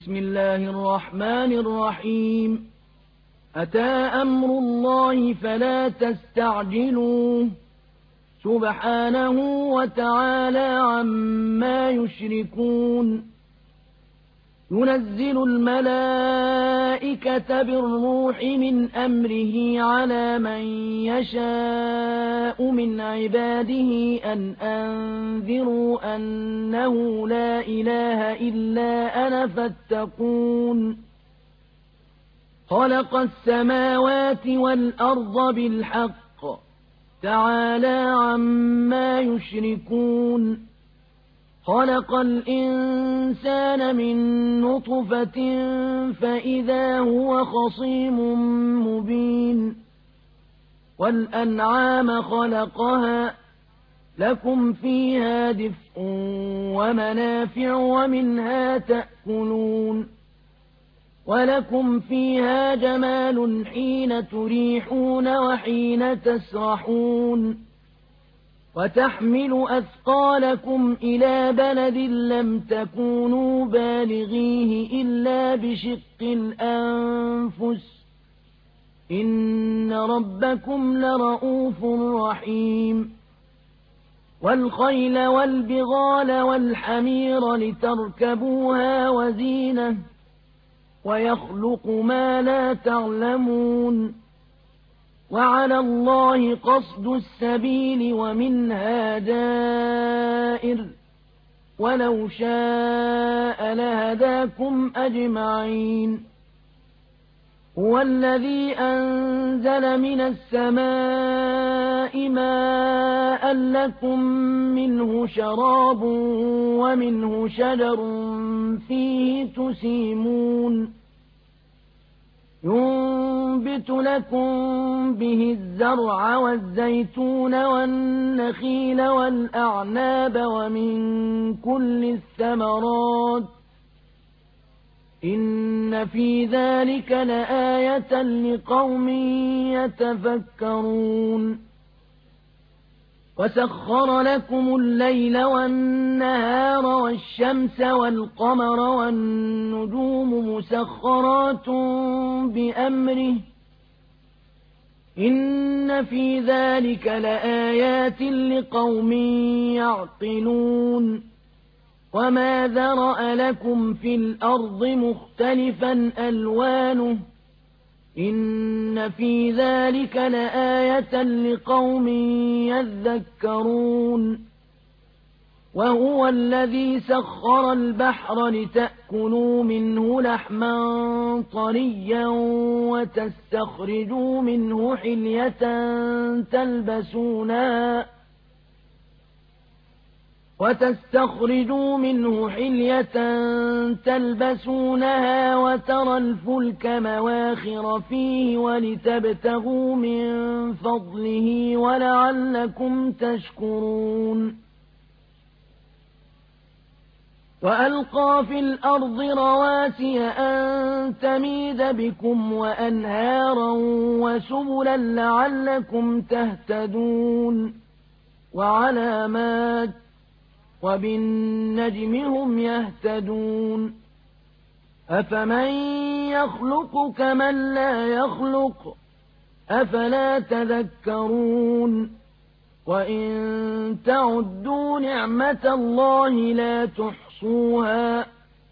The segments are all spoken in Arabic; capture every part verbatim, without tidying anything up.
بسم الله الرحمن الرحيم أتى أمر الله فلا تستعجلوه سبحانه وتعالى عما يشركون ينزل الملائكة بالروح من أمره على من يشاء من عباده أن أنذروا أنه لا إله إلا أنا فاتقون خلق السماوات والأرض بالحق تعالى عما يشركون خلق الإنسان من نطفة فإذا هو خصيم مبين والأنعام خلقها لكم فيها دفء ومنافع ومنها تأكلون ولكم فيها جمال حين تريحون وحين تسرحون وتحمل أثقالكم إلى بلد لم تكونوا بالغيه إلا بشق الأنفس إن ربكم لرءوف رحيم والخيل والبغال والحمير لتركبوها وزينة ويخلق ما لا تعلمون وعلى الله قصد السبيل ومنها جائر ولو شاء لهداكم أجمعين هو الذي أنزل من السماء ماء لكم منه شراب ومنه شجر فيه تسيمون ينبت لكم به الزرع والزيتون والنخيل والأعناب ومن كل الثمرات إن في ذلك لآية لقوم يتفكرون وسخر لكم الليل والنهار والشمس والقمر والنجوم مسخرات بأمره إن في ذلك لآيات لقوم يعقلون وما ذرأ لكم في الأرض مختلفا ألوانه إن في ذلك لآية لقوم يذكرون وهو الذي سخر البحر لتأكلوا منه لحما طريا وتستخرجوا منه حلية تلبسونها وتستخرجوا منه حلية تلبسونها وترى الفلك مواخر فيه ولتبتغوا من فضله ولعلكم تشكرون وألقى في الأرض رواسي أن تميد بكم وأنهارا وسبلا لعلكم تهتدون وعلامات وبالنجم هم يهتدون أفمن يخلق كمن لا يخلق أفلا تذكرون وإن تعدوا نعمة الله لا تحصوها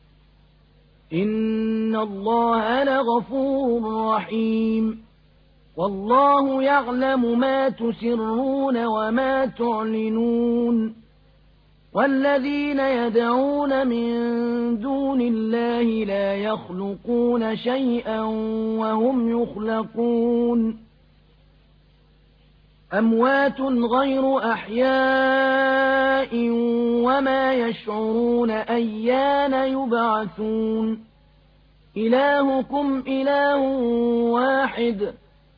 إن الله لغفور رحيم والله يعلم ما تسرون وما تعلنون والذين يدعون من دون الله لا يخلقون شيئا وهم يخلقون أموات غير أحياء وما يشعرون أيان يبعثون إلهكم إله واحد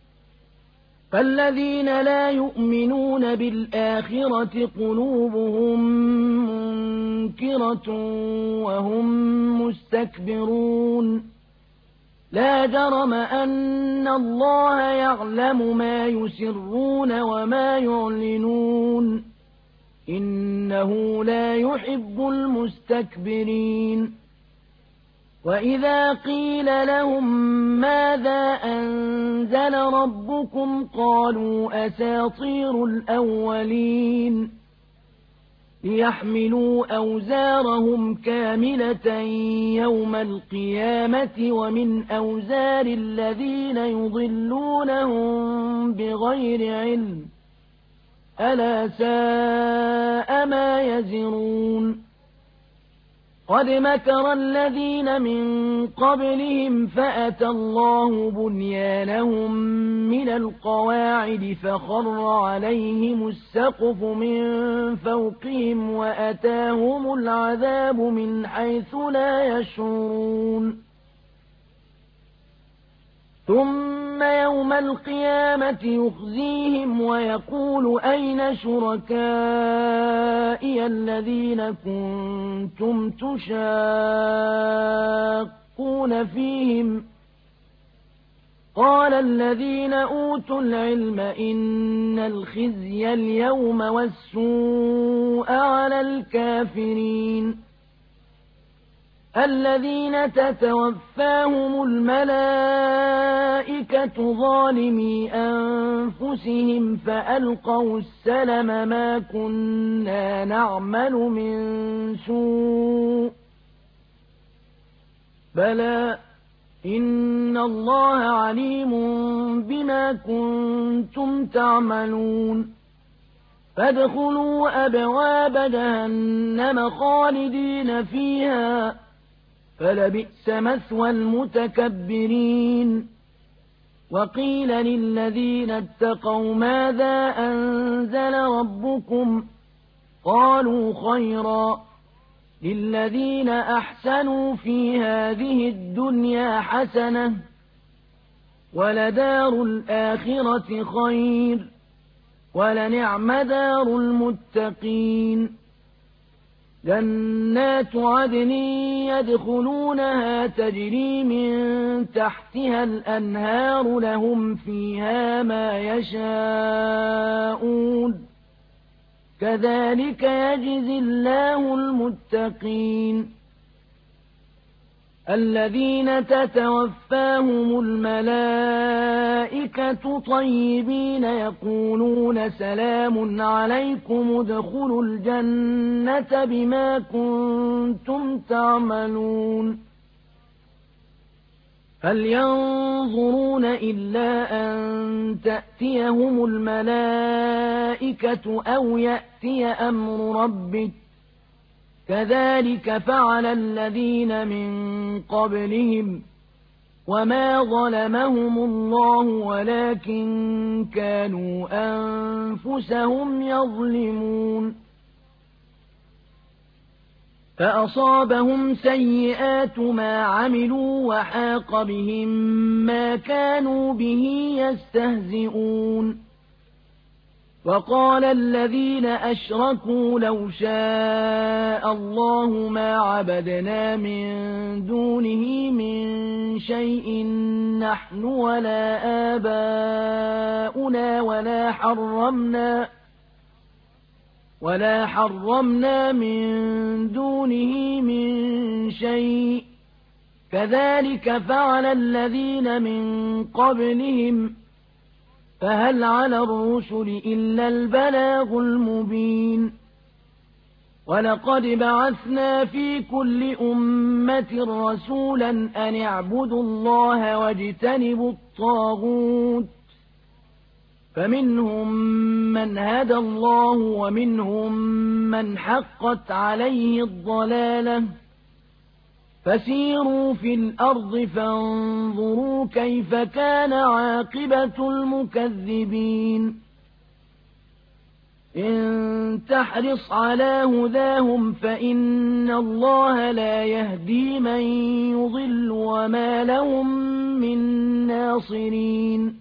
فالذين لا يؤمنون بالآخرة قلوبهم منكرة وهم مستكبرون لا جرم أن الله يعلم ما يسرون وما يعلنون إنه لا يحب المستكبرين وإذا قيل لهم ماذا أنزل ربكم قالوا أساطير الأولين ليحملوا أوزارهم كاملة يوم القيامة ومن أوزار الذين يضلونهم بغير علم ألا ساء ما يزرون قد مكر الذين من قبلهم فأتى الله بنيانهم من القواعد فخر عليهم السقف من فوقهم وأتاهم العذاب من حيث لا يشعرون ثم يوم القيامة يخزيهم ويقول أين شركائي الذين كنتم تشاقون فيهم قال الذين أوتوا العلم إن الخزي اليوم والسوء على الكافرين الذين تتوفاهم الملائكة ظالمي أنفسهم فألقوا السلم ما كنا نعمل من سوء بلى إن الله عليم بما كنتم تعملون فادخلوا أبواب جهنم خالدين فيها فلبئس مثوى المتكبرين وقيل للذين اتقوا ماذا أنزل ربكم قالوا خيرا للذين أحسنوا في هذه الدنيا حسنة ولدار الآخرة خير ولنعم دار المتقين جنات عدن يدخلونها تجري من تحتها الأنهار لهم فيها ما يشاءون كذلك يجزي الله المتقين الذين تتوفاهم الملائكة طيبين يقولون سلام عليكم ادخلوا الجنة بما كنتم تعملون هل ينظرون إلا أن تأتيهم الملائكة أو يأتي أمر ربك كذلك فعل الذين من قبلهم وما ظلمهم الله ولكن كانوا أنفسهم يظلمون فأصابهم سيئات ما عملوا وحاق بهم ما كانوا به يستهزئون وقال الذين أشركوا لو شاء الله ما عبدنا من دونه من شيء نحن ولا آباؤنا ولا حرمنا ولا حرمنا من دونه من شيء كذلك فعل الذين من قبلهم فهل على الرسل إلا البلاغ المبين ولقد بعثنا في كل أمة رسولا أن اعبدوا الله واجتنبوا الطاغوت فمنهم من هدى الله ومنهم من حقت عليه الضلالة فسيروا في الأرض فانظروا كيف كان عاقبة المكذبين إن تحرص على هداهم فإن الله لا يهدي من يضل وما لهم من ناصرين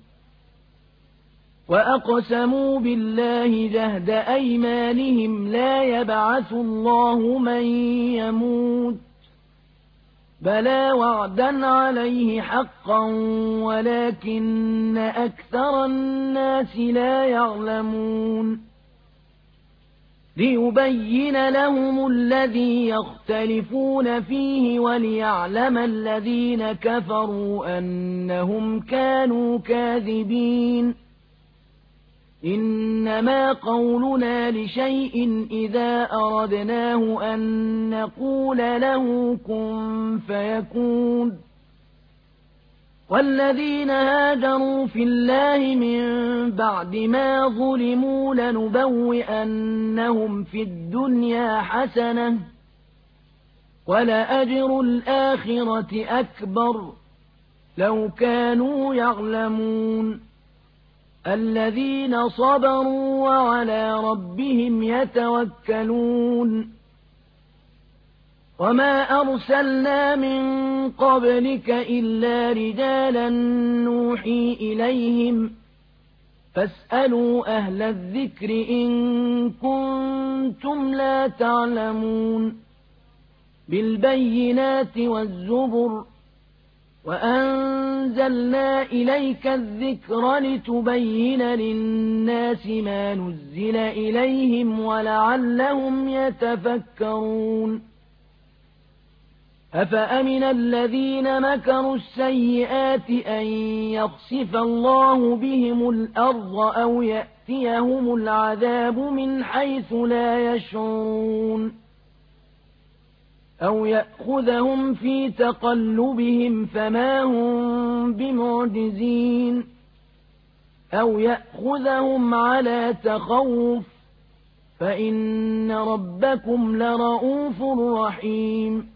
وأقسموا بالله جهد أيمانهم لا يبعث الله من يموت بلى وعدا عليه حقا ولكن أكثر الناس لا يعلمون ليبين لهم الذي يختلفون فيه وليعلم الذين كفروا أنهم كانوا كاذبين إنما قولنا لشيء إذا أردناه أن نقول له كن فيكون والذين هاجروا في الله من بعد ما ظلموا لنبوئنهم في الدنيا حسنة ولأجر الآخرة أكبر لو كانوا يعلمون الذين صبروا وعلى ربهم يتوكلون وما أرسلنا من قبلك إلا رجالا نوحي إليهم فاسألوا أهل الذكر إن كنتم لا تعلمون بالبينات والزبر وأنزلنا إليك الذكر لتبين للناس ما نزل إليهم ولعلهم يتفكرون أفأمن الذين مكروا السيئات أن يخسف الله بهم الأرض أو يأتيهم العذاب من حيث لا يشعرون أو يأخذهم في تقلبهم فما هم بمعجزين أو يأخذهم على تخوف فإن ربكم لرؤوف رحيم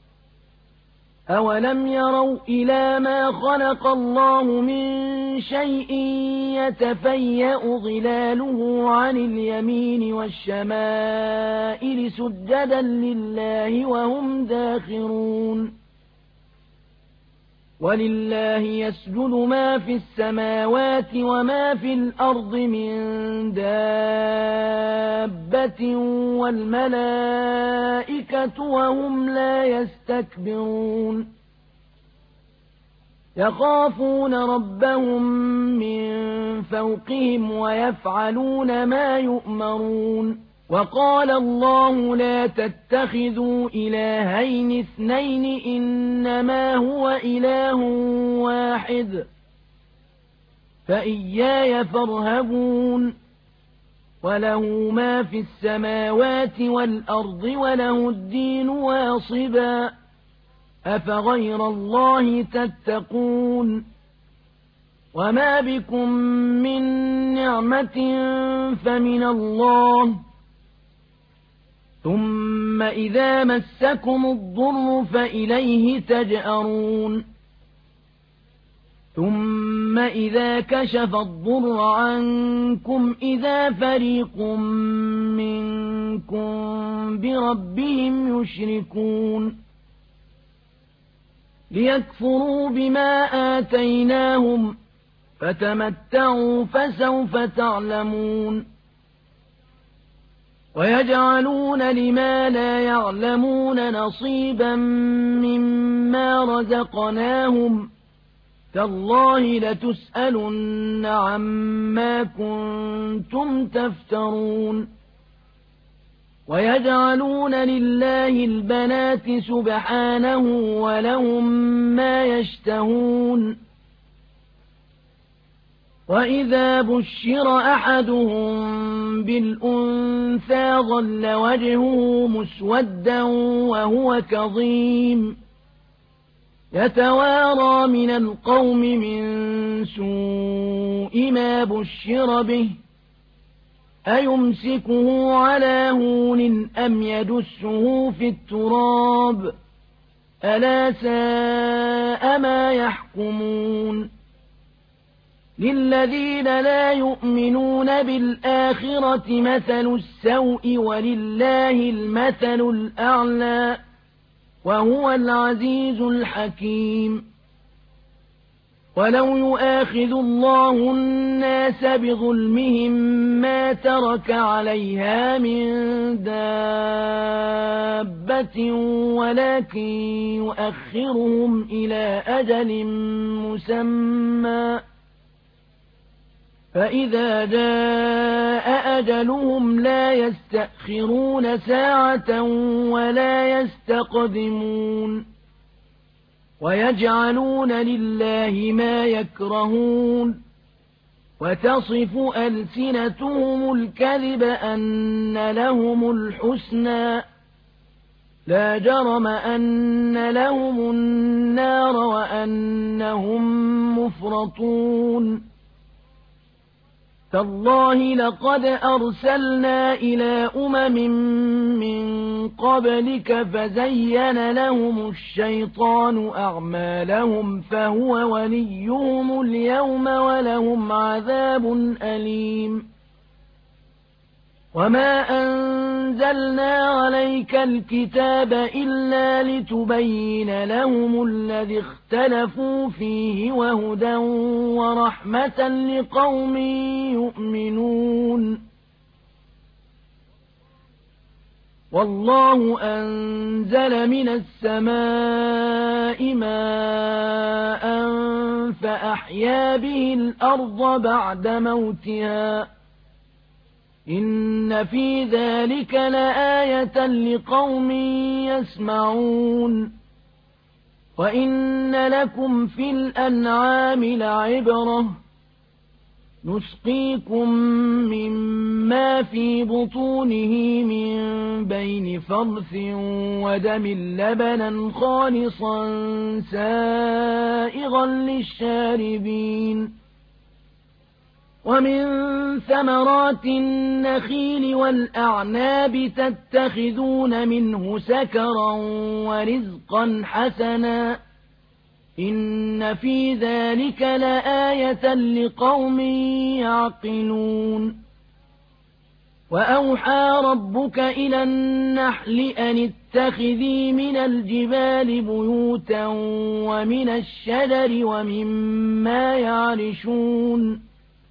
أولم يروا إلى ما خلق الله من شيء يتفيأ ظلاله عن اليمين والشمائل سجدا لله وهم داخرون ولله يسجد ما في السماوات وما في الأرض من دابة والملائكة وهم لا يستكبرون يخافون ربهم من فوقهم ويفعلون ما يؤمرون وقال الله لا تتخذوا إلهين اثنين إنما هو إله واحد فإياي فارهبون وله ما في السماوات والأرض وله الدين واصبا أفغير الله تتقون وما بكم من نعمة فمن الله ثم إذا مسكم الضر فإليه تجأرون ثم إذا كشف الضر عنكم إذا فريق منكم بربهم يشركون ليكفروا بما آتيناهم فتمتعوا فسوف تعلمون ويجعلون لما لا يعلمون نصيبا مما رزقناهم تالله لتسألن عما كنتم تفترون ويجعلون لله البنات سبحانه ولهم ما يشتهون وإذا بشر أحدهم بالأنثى ظل وجهه مسودا وهو كظيم يتوارى من القوم من سوء ما بشر به أيمسكه على هون أم يدسه في التراب ألا ساء ما يحكمون للذين لا يؤمنون بالآخرة مثل السوء ولله المثل الأعلى وهو العزيز الحكيم ولو يؤاخذ الله الناس بظلمهم ما ترك عليها من دابة ولكن يؤخرهم إلى أجل مسمى فإذا جاء أجلهم لا يستأخرون ساعة ولا يستقدمون ويجعلون لله ما يكرهون وتصف ألسنتهم الكذب أن لهم الحسنى لا جرم أن لهم النار وأنهم مفرطون تالله لقد أرسلنا إلى أمم من قبلك فزين لهم الشيطان أعمالهم فهو وليهم اليوم ولهم عذاب أليم وما أنزلنا عليك الكتاب إلا لتبين لهم الذي اختلفوا فيه وهدى ورحمة لقوم يؤمنون والله أنزل من السماء ماء فأحيا به الأرض بعد موتها إن في ذلك لآية لقوم يسمعون وإن لكم في الأنعام لعبرة نسقيكم مما في بطونه من بين فرث ودم لبنا خالصا سائغا للشاربين ومن ثمرات النخيل والأعناب تتخذون منه سكرا ورزقا حسنا إن في ذلك لآية لقوم يعقلون وأوحى ربك إلى النحل أن اتخذي من الجبال بيوتا ومن الشجر ومما يعرشون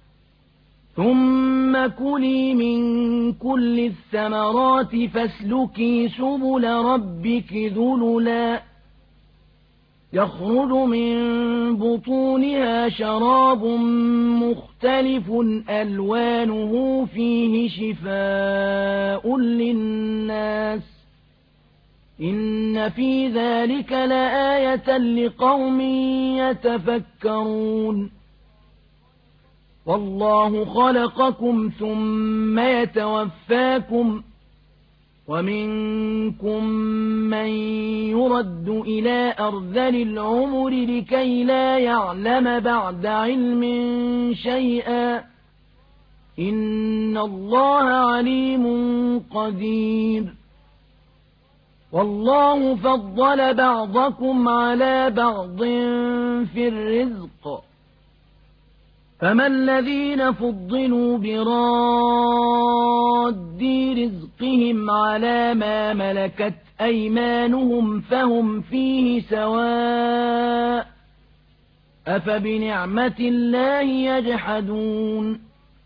ثم كلي من كل الثمرات فاسلكي سبل ربك ذللا يخرج من بطونها شراب مختلف ألوانه فيه شفاء للناس إن في ذلك لآية لقوم يتفكرون والله خلقكم ثم يتوفاكم ومنكم من يرد إلى أرذل العمر لكي لا يعلم بعد علم شيئا إن الله عليم قدير والله فضل بعضكم على بعض في الرزق فما الذين فضلوا براد رزقهم على ما ملكت أيمانهم فهم فيه سواء أفبنعمة الله يجحدون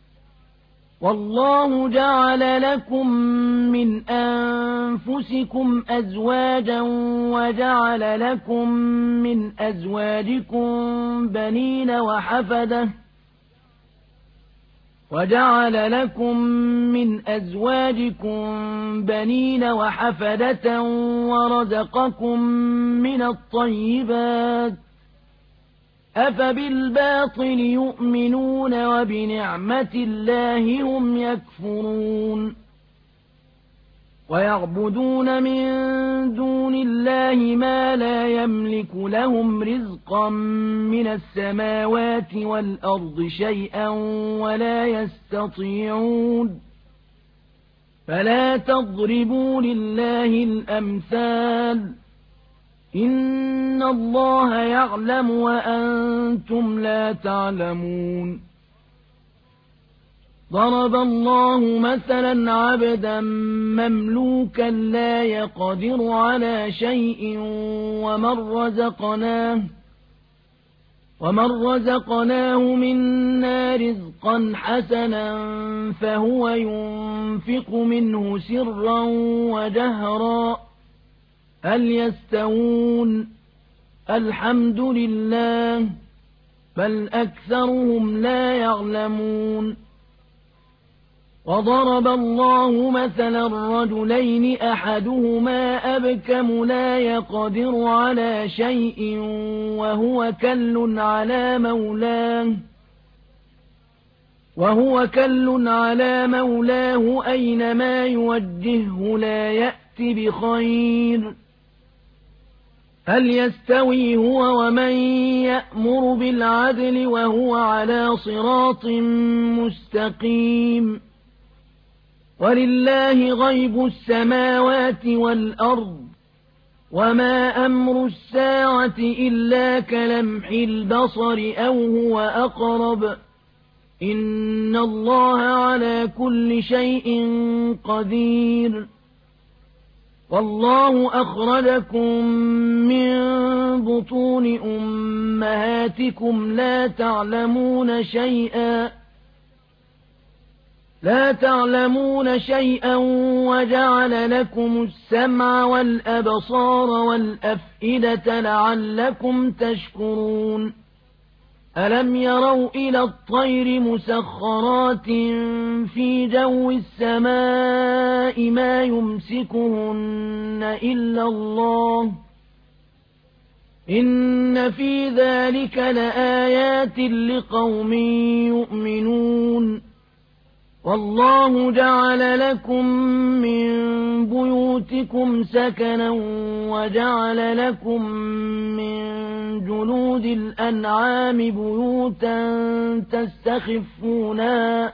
والله جعل لكم من أنفسكم أزواجا وجعل لكم من أزواجكم بنين وحفدة وجعل لكم من أزواجكم بنين وحفدة ورزقكم من الطيبات أفبالباطل يؤمنون وبنعمة الله هم يكفرون ويعبدون من دون الله ما لا يملك لهم رزقا من السماوات والأرض شيئا ولا يستطيعون فلا تضربوا لله الأمثال إن الله يعلم وأنتم لا تعلمون ضرب الله مثلا عبدا مملوكا لا يقدر على شيء ومن رزقناه ومن رزقناه منا رزقا حسنا فهو ينفق منه سرا وجهرا هل يستوون الحمد لله بل أكثرهم لا يعلمون وضرب الله مثلا رجلين أحدهما أبكم لا يقدر على شيء وهو كل على مولاه وهو كل على مولاه أينما يوجهه لا يأت بخير هل يستوي هو ومن يأمر بالعدل وهو على صراط مستقيم ولله غيب السماوات والأرض وما أمر الساعة إلا كلمح البصر أو هو أقرب إن الله على كل شيء قدير والله أخرجكم من بطون أمهاتكم لا تعلمون شيئا لا تعلمون شيئا وجعل لكم السمع والأبصار والأفئدة لعلكم تشكرون ألم يروا إلى الطير مسخرات في جو السماء ما يمسكهن إلا الله إن في ذلك لآيات لقوم يؤمنون والله جعل لكم من بيوتكم سكنا وجعل لكم من جلود الأنعام بيوتا تستخفونها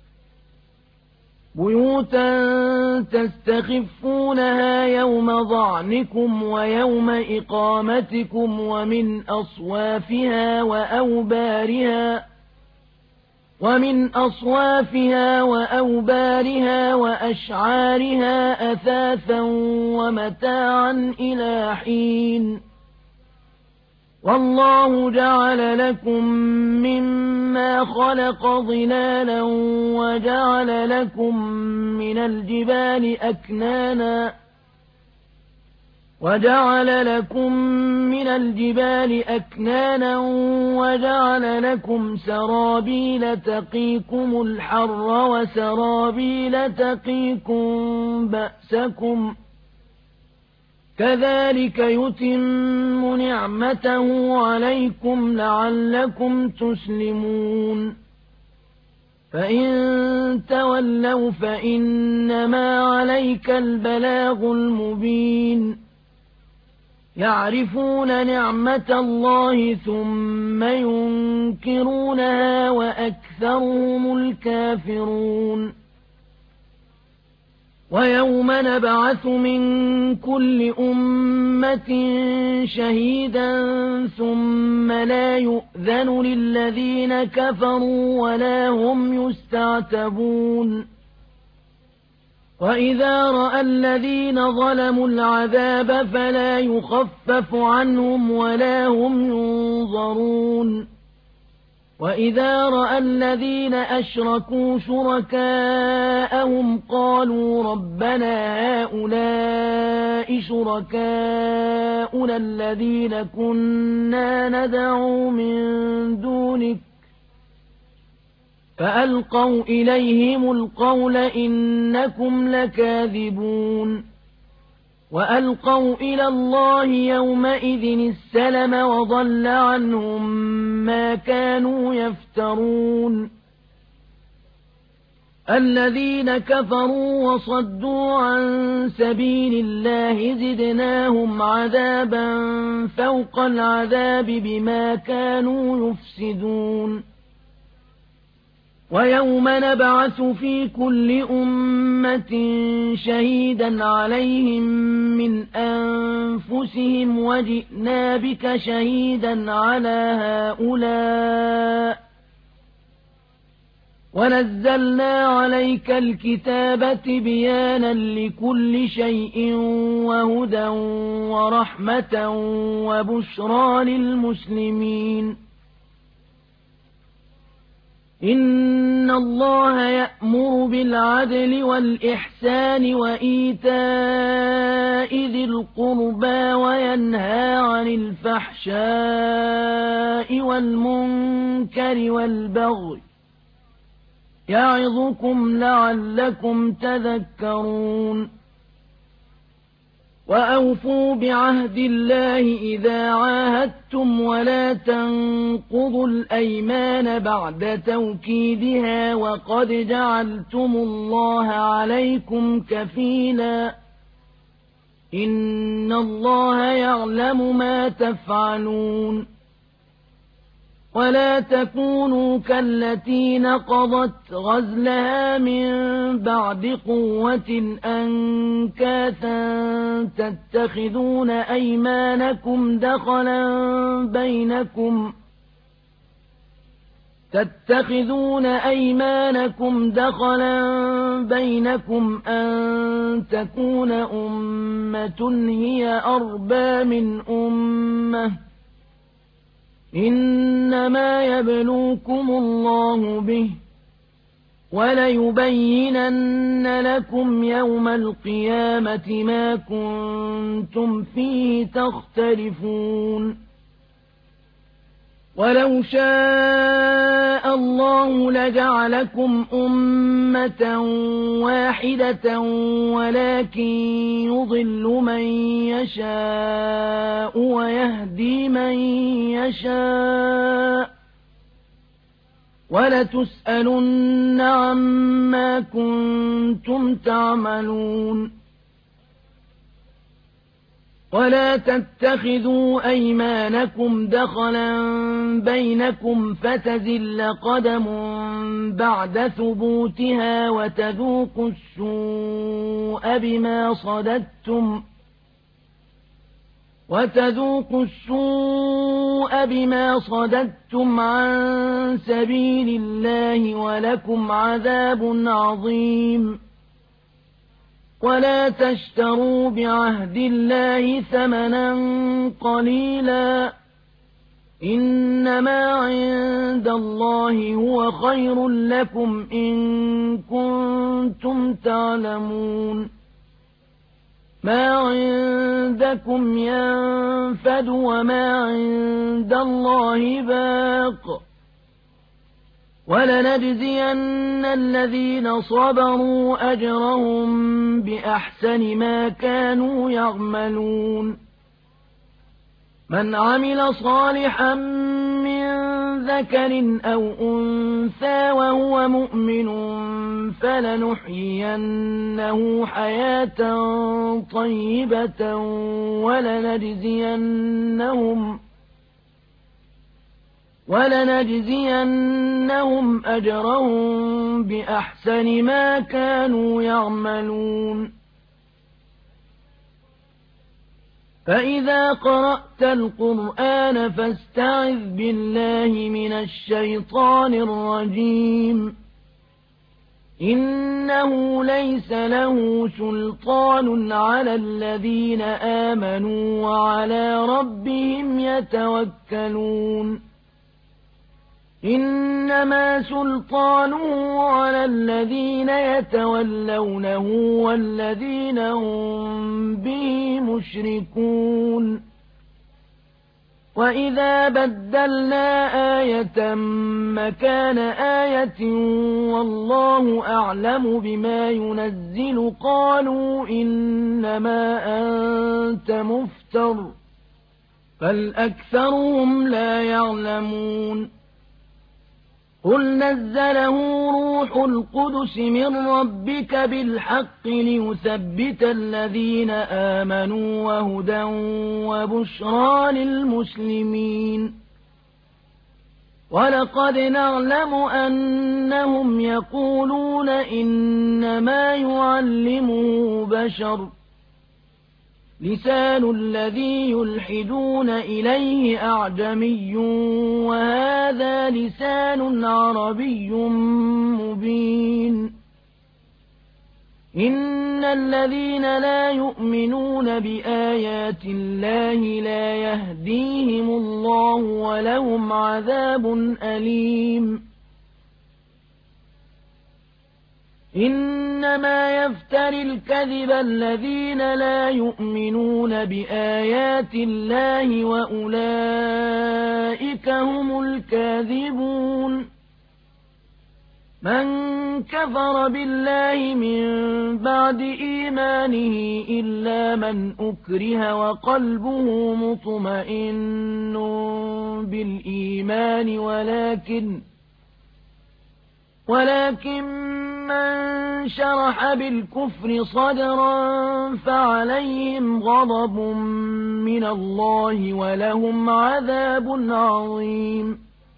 بيوتا تستخفونها يوم ظعنكم ويوم إقامتكم ومن أصوافها وأوبارها ومن أصوافها وأوبارها وأشعارها أثاثا ومتاعا إلى حين والله جعل لكم مما خلق ظلالا وجعل لكم من الجبال أكنانا وجعل لكم من الجبال أكنانا وجعل لكم سرابيل تقيكم الحر وسرابيل تقيكم بأسكم كذلك يتم نعمته عليكم لعلكم تسلمون فإن تولوا فإنما عليك البلاغ المبين يعرفون نعمة الله ثم ينكرونها وأكثرهم الكافرون ويوم نبعث من كل أمة شهيدا ثم لا يؤذن للذين كفروا ولا هم يستعتبون وإذا رأى الذين ظلموا العذاب فلا يخفف عنهم ولا هم ينظرون وإذا رأى الذين أشركوا شركاءهم قالوا ربنا هؤلاء شركاؤنا الذين كنا ندعو من دونك فألقوا إليهم القول إنكم لكاذبون وألقوا إلى الله يومئذ السلم وضل عنهم ما كانوا يفترون الذين كفروا وصدوا عن سبيل الله زدناهم عذابا فوق العذاب بما كانوا يفسدون ويوم نبعث في كل أمة شهيدا عليهم من أنفسهم وجئنا بك شهيدا على هؤلاء ونزلنا عليك الكتاب تبيانا لكل شيء وهدى ورحمة وبشرى للمسلمين إن الله يأمر بالعدل والإحسان وإيتاء ذي القربى وينهى عن الفحشاء والمنكر والبغي يعظكم لعلكم تذكرون وأوفوا بعهد الله إذا عاهدتم ولا تنقضوا الأيمان بعد توكيدها وقد جعلتم الله عليكم كفيلا إن الله يعلم ما تفعلون ولا تكونوا كالتي نقضت غزلها من بعد قوة أنكاثا تتخذون أيمانكم دخلا بينكم تتخذون أيمانكم دخلا بينكم أن تكون أمة هي أربى من أمة إنما يبلوكم الله به وليبينن لكم يوم القيامة ما كنتم فيه تختلفون ولو شاء الله لجعلكم أمة واحدة ولكن يضل من يشاء ويهدي من يشاء ولتسألن عما كنتم تعملون ولا تتخذوا أيمانكم دخلا بينكم فتزل قدم بعد ثبوتها وتذوقوا السوء بما صددتم وتذوقوا السوء بما صددتم عن سبيل الله ولكم عذاب عظيم ولا تشتروا بعهد الله ثمنا قليلا إنما عند الله هو خير لكم إن كنتم تعلمون ما عندكم ينفد وما عند الله باق ولنجزين الذين صبروا أجرهم بأحسن ما كانوا يعملون من عمل صالحا من ذكر أو أنثى وهو مؤمن فلنحيينه حياة طيبة ولنجزينهم ولنجزينهم أجرهم بأحسن ما كانوا يعملون فإذا قرأت القرآن فاستعذ بالله من الشيطان الرجيم إنه ليس له سلطان على الذين آمنوا وعلى ربهم يتوكلون إنما سلطانه على الذين يتولونه والذين هم به مشركون وإذا بدلنا آية مكان آية والله أعلم بما ينزل قالوا إنما أنت مفتر بل أكثرهم لا يعلمون قل نزله روح القدس من ربك بالحق ليثبت الذين آمنوا وهدى وبشرى للمسلمين ولقد نعلم أنهم يقولون إنما يعلمه بشر لسان الذي يلحدون إليه أعجمي وهذا لسان عربي مبين إن الذين لا يؤمنون بآيات الله لا يهديهم الله ولهم عذاب أليم إنما يفتري الكذب الذين لا يؤمنون بآيات الله وأولئك هم الكاذبون من كفر بالله من بعد إيمانه إلا من أكره وقلبه مطمئن بالإيمان ولكن ولكن من شرح بالكفر صدرا فعليهم غضب من الله ولهم عذاب عظيم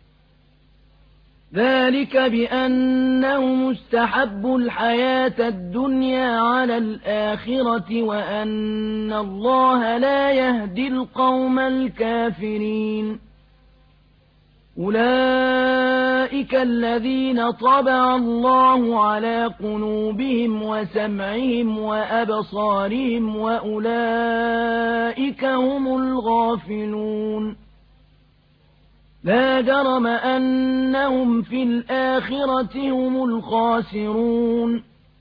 ذلك بأنهم استحبوا الحياة الدنيا على الآخرة وأن الله لا يهدي القوم الكافرين أولئك الذين طبع الله على قلوبهم وسمعهم وأبصارهم وأولئك هم الغافلون لا جرم أنهم في الآخرة هم الخاسرون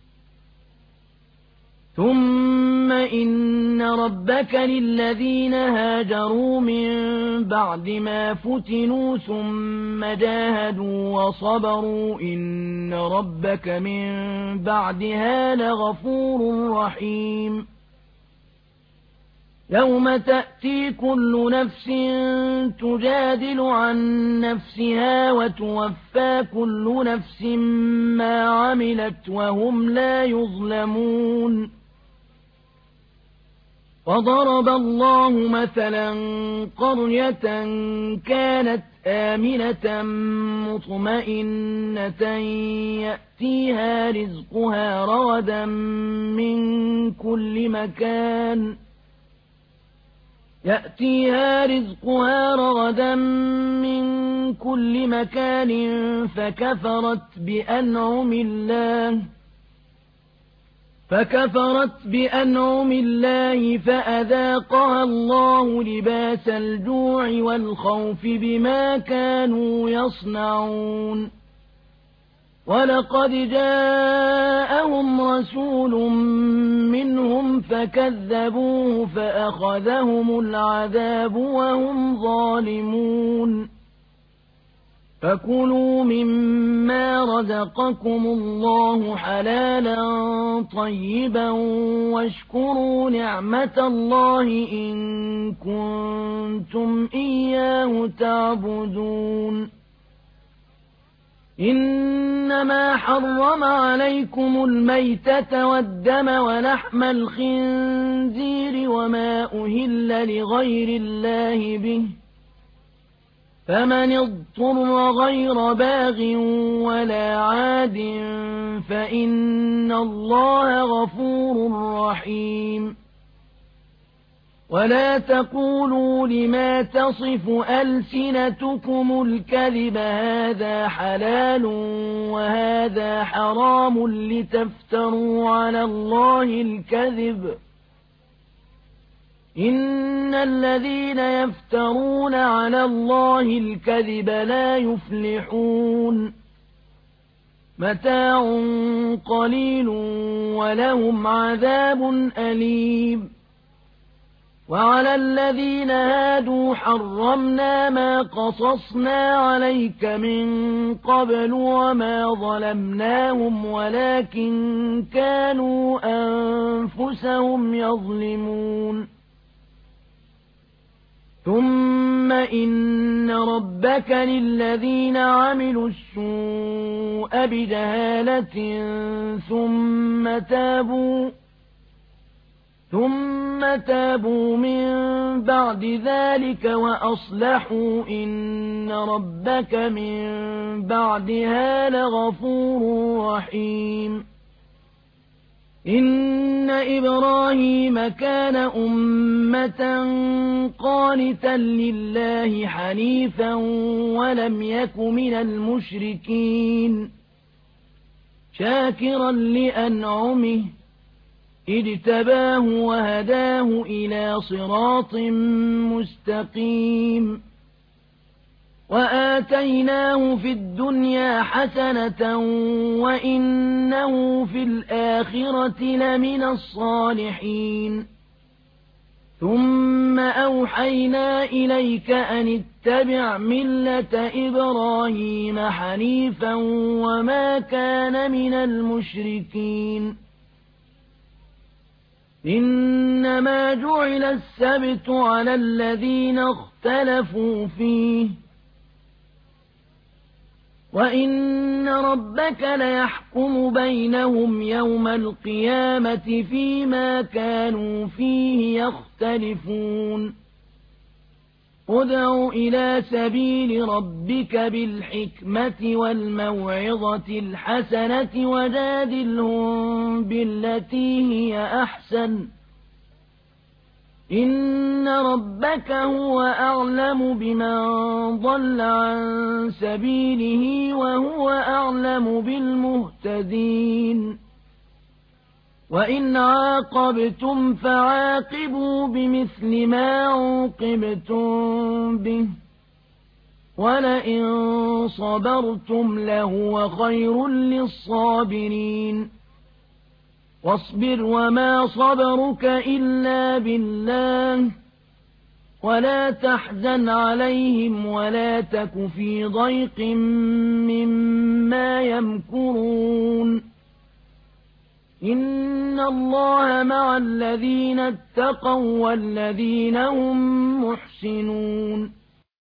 ثم إن ربك للذين هاجروا من بعد ما فتنوا ثم جاهدوا وصبروا إن ربك من بعدها لغفور رحيم يوم تأتي كل نفس تجادل عن نفسها وتوفى كل نفس ما عملت وهم لا يظلمون وضرب الله مثلا قرية كانت آمنة مطمئنة يأتيها رزقها رغدا من كل مكان يأتيها رزقها رغدا من كل مكان فكفرت بأنعم الله فكفرت بأنعم الله فأذاقها الله لباس الجوع والخوف بما كانوا يصنعون ولقد جاءهم رسول منهم فكذبوه فأخذهم العذاب وهم ظالمون فكلوا مما رزقكم الله حلالا طيبا واشكروا نعمة الله إن كنتم إياه تعبدون إنما حرم عليكم الميتة والدم ولحم الخنزير وما أهل لغير الله به فمن اضطر غير باغ ولا عاد فإن الله غفور رحيم ولا تقولوا لما تصف ألسنتكم الكذب هذا حلال وهذا حرام لتفتروا على الله الكذب إن الذين يفترون على الله الكذب لا يفلحون متاع قليل ولهم عذاب أليم وعلى الذين هادوا حرمنا ما قصصنا عليك من قبل وما ظلمناهم ولكن كانوا أنفسهم يظلمون ثم إن ربك للذين عملوا السوء بجهالة ثم تابوا ثم تابوا من بعد ذلك وأصلحوا إن ربك من بعدها لغفور رحيم إن إبراهيم كان أمة قانتا لله حنيفا ولم يك من المشركين شاكرا لأنعمه اجتباه وهداه إلى صراط مستقيم وآل آتيناه في الدنيا حسنة وإنه في الآخرة لمن الصالحين ثم أوحينا إليك أن اتبع ملة إبراهيم حنيفا وما كان من المشركين إنما جعل السبت على الذين اختلفوا فيه وإن ربك ليحكم بينهم يوم القيامة فيما كانوا فيه يختلفون ادع إلى سبيل ربك بالحكمة والموعظة الحسنة وجادلهم بالتي هي أحسن إن ربك هو أعلم بمن ضل عن سبيله وهو أعلم بالمهتدين وإن عاقبتم فعاقبوا بمثل ما عوقبتم به ولئن صبرتم لهو خير للصابرين واصبر وما صبرك إلا بالله ولا تحزن عليهم ولا تك في ضيق مما يمكرون إن الله مع الذين اتقوا والذين هم محسنون